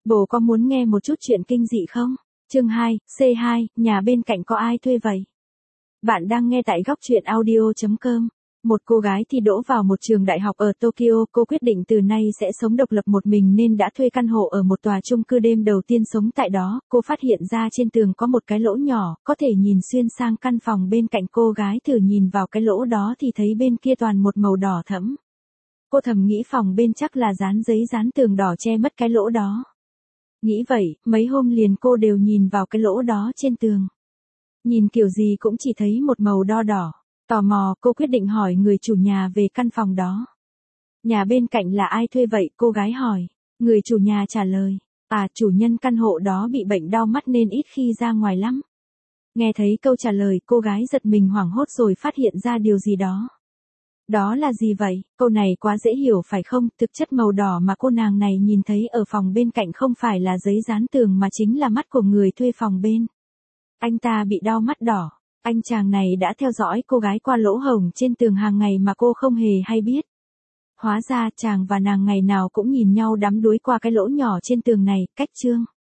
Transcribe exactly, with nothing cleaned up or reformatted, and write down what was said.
Bồ có muốn nghe một chút chuyện kinh dị không? Chương hai, C hai, nhà bên cạnh có ai thuê vậy? Bạn đang nghe tại góc truyện audio chấm com. Một cô gái thi đỗ vào một trường đại học ở Tokyo, cô quyết định từ nay sẽ sống độc lập một mình nên đã thuê căn hộ ở một tòa chung cư. Đêm đầu tiên sống tại đó, cô phát hiện ra trên tường có một cái lỗ nhỏ, có thể nhìn xuyên sang căn phòng bên cạnh. Cô gái thử nhìn vào cái lỗ đó thì thấy bên kia toàn một màu đỏ thẫm. Cô thầm nghĩ phòng bên chắc là dán giấy dán tường đỏ che mất cái lỗ đó. Nghĩ vậy, mấy hôm liền cô đều nhìn vào cái lỗ đó trên tường. Nhìn kiểu gì cũng chỉ thấy một màu đo đỏ. Tò mò, cô quyết định hỏi người chủ nhà về căn phòng đó. Nhà bên cạnh là ai thuê vậy? Cô gái hỏi. Người chủ nhà trả lời. À, chủ nhân căn hộ đó bị bệnh đau mắt nên ít khi ra ngoài lắm. Nghe thấy câu trả lời, cô gái giật mình hoảng hốt rồi phát hiện ra điều gì đó. Đó là gì vậy? Câu này quá dễ hiểu phải không? Thực chất màu đỏ mà cô nàng này nhìn thấy ở phòng bên cạnh không phải là giấy dán tường mà chính là mắt của người thuê phòng bên. Anh ta bị đau mắt đỏ. Anh chàng này đã theo dõi cô gái qua lỗ hổng trên tường hàng ngày mà cô không hề hay biết. Hóa ra chàng và nàng ngày nào cũng nhìn nhau đắm đuối qua cái lỗ nhỏ trên tường này. Cách chương